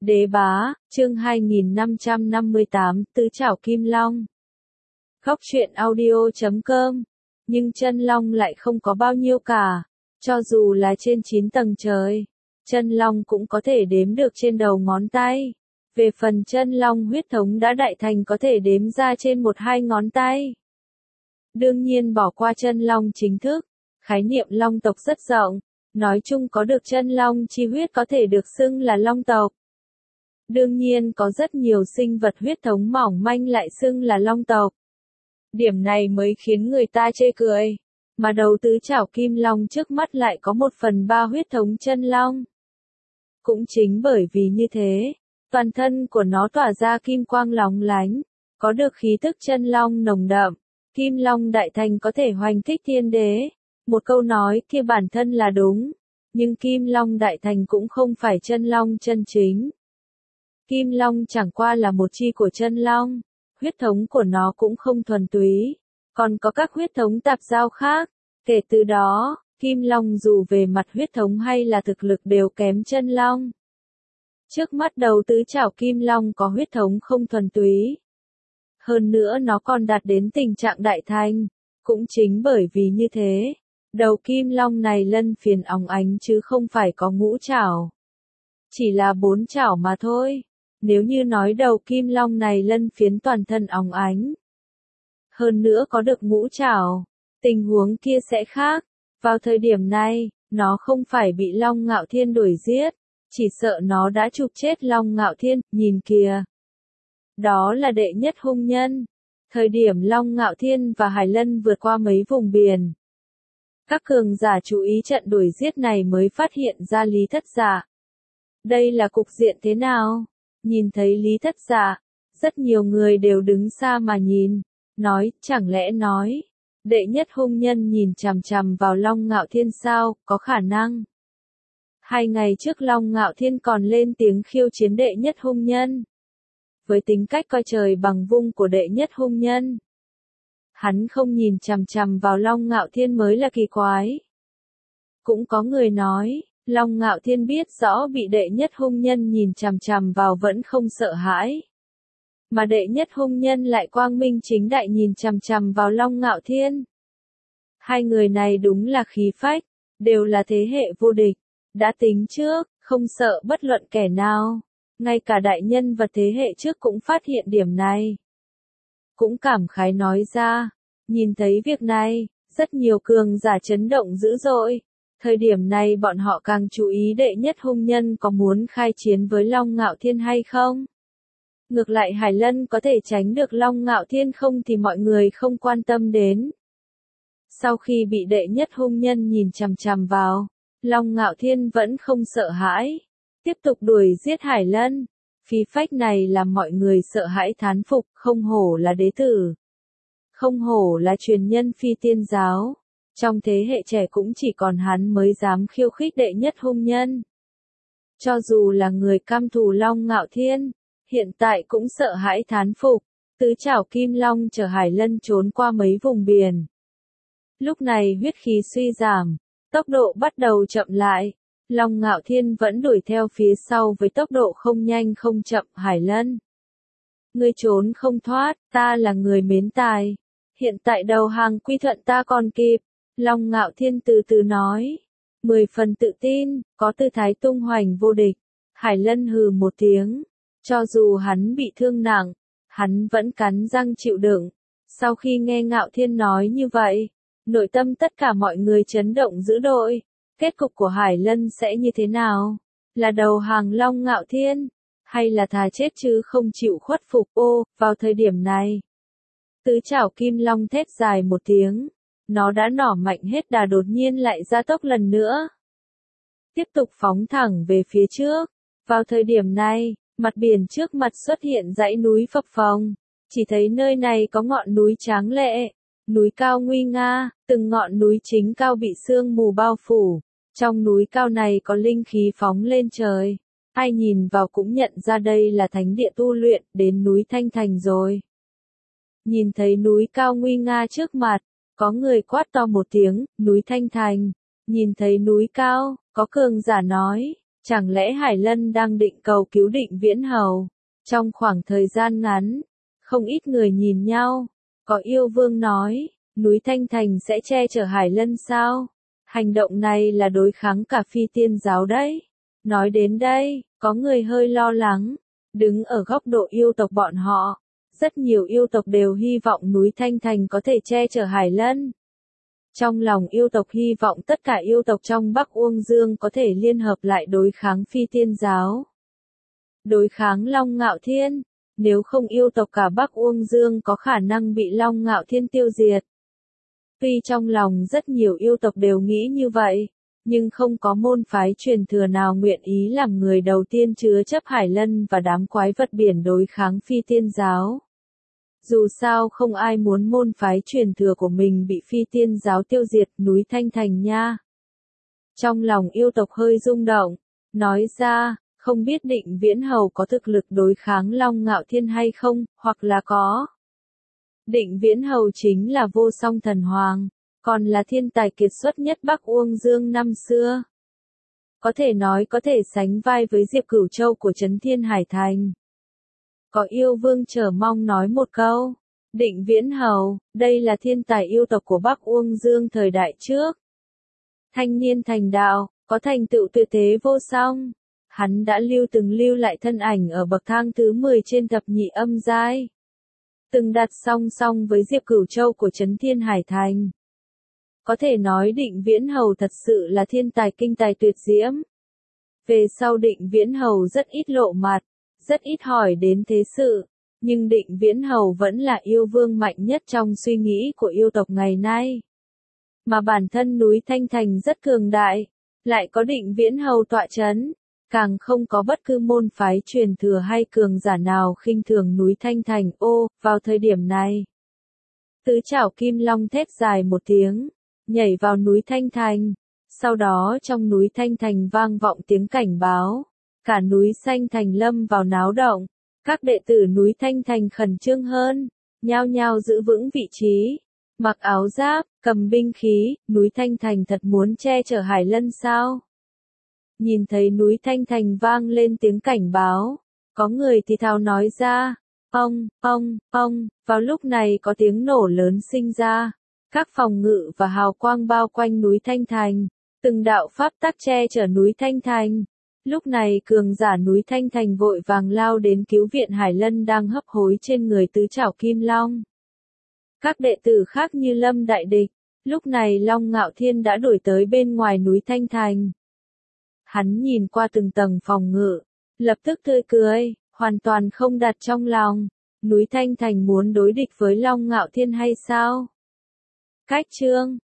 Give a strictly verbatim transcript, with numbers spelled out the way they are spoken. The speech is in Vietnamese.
Đế bá, chương hai nghìn năm trăm năm mươi tám, tứ trảo kim long. Khóc chuyện audio chấm com. Nhưng chân long lại không có bao nhiêu cả. Cho dù là trên chín tầng trời, chân long cũng có thể đếm được trên đầu ngón tay. Về phần chân long huyết thống đã đại thành có thể đếm ra trên một hai ngón tay. Đương nhiên bỏ qua chân long chính thức, khái niệm long tộc rất rộng. Nói chung có được chân long chi huyết có thể được xưng là long tộc. Đương nhiên có rất nhiều sinh vật huyết thống mỏng manh lại xưng là long tộc. Điểm này mới khiến người ta chê cười. Mà đầu tứ trảo kim long trước mắt lại có một phần ba huyết thống chân long. Cũng chính bởi vì như thế, toàn thân của nó tỏa ra kim quang lóng lánh, có được khí tức chân long nồng đậm. Kim long đại thành có thể hoành thích thiên đế. Một câu nói kia bản thân là đúng. Nhưng kim long đại thành cũng không phải chân long chân chính. Kim long chẳng qua là một chi của chân long, huyết thống của nó cũng không thuần túy, còn có các huyết thống tạp giao khác. Kể từ đó, kim long dù về mặt huyết thống hay là thực lực đều kém chân long. Trước mắt đầu tứ trảo kim long có huyết thống không thuần túy. Hơn nữa nó còn đạt đến tình trạng đại thành. Cũng chính bởi vì như thế, đầu kim long này lân phiến óng ánh chứ không phải có ngũ trảo. Chỉ là bốn trảo mà thôi. Nếu như nói đầu kim long này lân phiến toàn thân óng ánh, hơn nữa có được ngũ trảo, tình huống kia sẽ khác. Vào thời điểm này, nó không phải bị Long Ngạo Thiên đuổi giết, chỉ sợ nó đã chụp chết Long Ngạo Thiên, nhìn kìa. Đó là đệ nhất hung nhân. Thời điểm Long Ngạo Thiên và Hải Lân vượt qua mấy vùng biển, các cường giả chú ý trận đuổi giết này mới phát hiện ra Lý Thất Dạ. Đây là cục diện thế nào? Nhìn thấy Lý Thất Dạ, rất nhiều người đều đứng xa mà nhìn, nói, chẳng lẽ nói, đệ nhất hung nhân nhìn chằm chằm vào Long Ngạo Thiên sao, có khả năng. Hai ngày trước Long Ngạo Thiên còn lên tiếng khiêu chiến đệ nhất hung nhân. Với tính cách coi trời bằng vung của đệ nhất hung nhân, hắn không nhìn chằm chằm vào Long Ngạo Thiên mới là kỳ quái. Cũng có người nói, Long Ngạo Thiên biết rõ bị đệ nhất hung nhân nhìn chằm chằm vào vẫn không sợ hãi. Mà đệ nhất hung nhân lại quang minh chính đại nhìn chằm chằm vào Long Ngạo Thiên. Hai người này đúng là khí phách, đều là thế hệ vô địch, đã tính trước, không sợ bất luận kẻ nào. Ngay cả đại nhân vật thế hệ trước cũng phát hiện điểm này. Cũng cảm khái nói ra, nhìn thấy việc này, rất nhiều cường giả chấn động dữ dội. Thời điểm này bọn họ càng chú ý đệ nhất hung nhân có muốn khai chiến với Long Ngạo Thiên hay không. Ngược lại Hải Lân có thể tránh được Long Ngạo Thiên không thì mọi người không quan tâm đến. Sau khi bị đệ nhất hung nhân nhìn chằm chằm vào, Long Ngạo Thiên vẫn không sợ hãi, tiếp tục đuổi giết Hải Lân. Khí phách này làm mọi người sợ hãi thán phục, không hổ là đế tử. Không hổ là truyền nhân phi tiên giáo. Trong thế hệ trẻ cũng chỉ còn hắn mới dám khiêu khích đệ nhất hung nhân. Cho dù là người căm thù Long Ngạo Thiên, hiện tại cũng sợ hãi thán phục. Tứ trảo kim long chở Hải Lân trốn qua mấy vùng biển. Lúc này huyết khí suy giảm, tốc độ bắt đầu chậm lại. Long Ngạo Thiên vẫn đuổi theo phía sau với tốc độ không nhanh không chậm. Hải Lân, ngươi trốn không thoát, ta là người mến tài. Hiện tại đầu hàng quy thuận ta còn kịp. Long Ngạo Thiên từ từ nói, mười phần tự tin, có tư thái tung hoành vô địch. Hải Lân hừ một tiếng, cho dù hắn bị thương nặng, hắn vẫn cắn răng chịu đựng. Sau khi nghe Ngạo Thiên nói như vậy, nội tâm tất cả mọi người chấn động dữ dội. Kết cục của Hải Lân sẽ như thế nào? Là đầu hàng Long Ngạo Thiên, hay là thà chết chứ không chịu khuất phục? Ô, vào thời điểm này, tứ trảo kim long thét dài một tiếng. Nó đã nỏ mạnh hết đà đột nhiên lại gia tốc lần nữa. Tiếp tục phóng thẳng về phía trước. Vào thời điểm này, mặt biển trước mặt xuất hiện dãy núi phập phồng. Chỉ thấy nơi này có ngọn núi tráng lệ, núi cao nguy nga, từng ngọn núi chính cao bị sương mù bao phủ. Trong núi cao này có linh khí phóng lên trời. Ai nhìn vào cũng nhận ra đây là thánh địa tu luyện, đến núi Thanh Thành rồi. Nhìn thấy núi cao nguy nga trước mặt, có người quát to một tiếng, núi Thanh Thành. Nhìn thấy núi cao, có cường giả nói, Chẳng lẽ Hải Lân đang định cầu cứu Định Viễn Hầu? Trong khoảng thời gian ngắn, không ít người nhìn nhau. Có yêu vương nói, núi Thanh Thành sẽ che chở Hải Lân sao? Hành động này là đối kháng cả phi tiên giáo đấy. Nói đến đây, có người hơi lo lắng. Đứng ở góc độ yêu tộc bọn họ, rất nhiều yêu tộc đều hy vọng núi Thanh Thành có thể che chở Hải Lân. Trong lòng yêu tộc hy vọng tất cả yêu tộc trong Bắc Uông Dương có thể liên hợp lại đối kháng phi tiên giáo. Đối kháng Long Ngạo Thiên, nếu không yêu tộc cả Bắc Uông Dương có khả năng bị Long Ngạo Thiên tiêu diệt. Tuy trong lòng rất nhiều yêu tộc đều nghĩ như vậy, nhưng không có môn phái truyền thừa nào nguyện ý làm người đầu tiên chứa chấp Hải Lân và đám quái vật biển đối kháng phi tiên giáo. Dù sao không ai muốn môn phái truyền thừa của mình bị phi tiên giáo tiêu diệt núi Thanh Thành nha. Trong lòng yêu tộc hơi rung động, nói ra, không biết Định Viễn Hầu có thực lực đối kháng Long Ngạo Thiên hay không, hoặc là có. Định Viễn Hầu chính là vô song thần hoàng, còn là thiên tài kiệt xuất nhất Bắc Uông Dương năm xưa. Có thể nói có thể sánh vai với Diệp Cửu Châu của Trấn Thiên Hải Thành. Có yêu vương chờ mong nói một câu, Định Viễn Hầu, đây là thiên tài yêu tộc của Bắc Uông Dương thời đại trước. Thanh niên thành đạo, có thành tựu tuyệt thế vô song. Hắn đã lưu từng lưu lại thân ảnh ở bậc thang thứ mười trên thập nhị âm giai. Từng đặt song song với Diệp Cửu Châu của Trấn Thiên Hải Thành. Có thể nói Định Viễn Hầu thật sự là thiên tài kinh tài tuyệt diễm. Về sau Định Viễn Hầu rất ít lộ mặt, rất ít hỏi đến thế sự, nhưng Định Viễn Hầu vẫn là yêu vương mạnh nhất trong suy nghĩ của yêu tộc ngày nay. Mà bản thân núi Thanh Thành rất cường đại, lại có Định Viễn Hầu tọa chấn, càng không có bất cứ môn phái truyền thừa hay cường giả nào khinh thường núi Thanh Thành. Ô, vào thời điểm này, tứ trảo kim long thét dài một tiếng, nhảy vào núi Thanh Thành, sau đó trong núi Thanh Thành vang vọng tiếng cảnh báo, cả núi xanh thành lâm vào náo động, các đệ tử núi Thanh Thành khẩn trương hơn, nhao nhao giữ vững vị trí, mặc áo giáp, cầm binh khí. Núi Thanh Thành thật muốn che chở Hải Lân sao? Nhìn thấy núi Thanh Thành vang lên tiếng cảnh báo, có người thì thào nói ra, ong, ong, ong, vào lúc này có tiếng nổ lớn sinh ra, các phòng ngự và hào quang bao quanh núi Thanh Thành, từng đạo pháp tắc che chở núi Thanh Thành. Lúc này cường giả núi Thanh Thành vội vàng lao đến cứu viện Hải Lân đang hấp hối trên người tứ trảo kim long. Các đệ tử khác như lâm đại địch, lúc này Long Ngạo Thiên đã đuổi tới bên ngoài núi Thanh Thành. Hắn nhìn qua từng tầng phòng ngự, lập tức tươi cười, hoàn toàn không đặt trong lòng, núi Thanh Thành muốn đối địch với Long Ngạo Thiên hay sao? Cách chương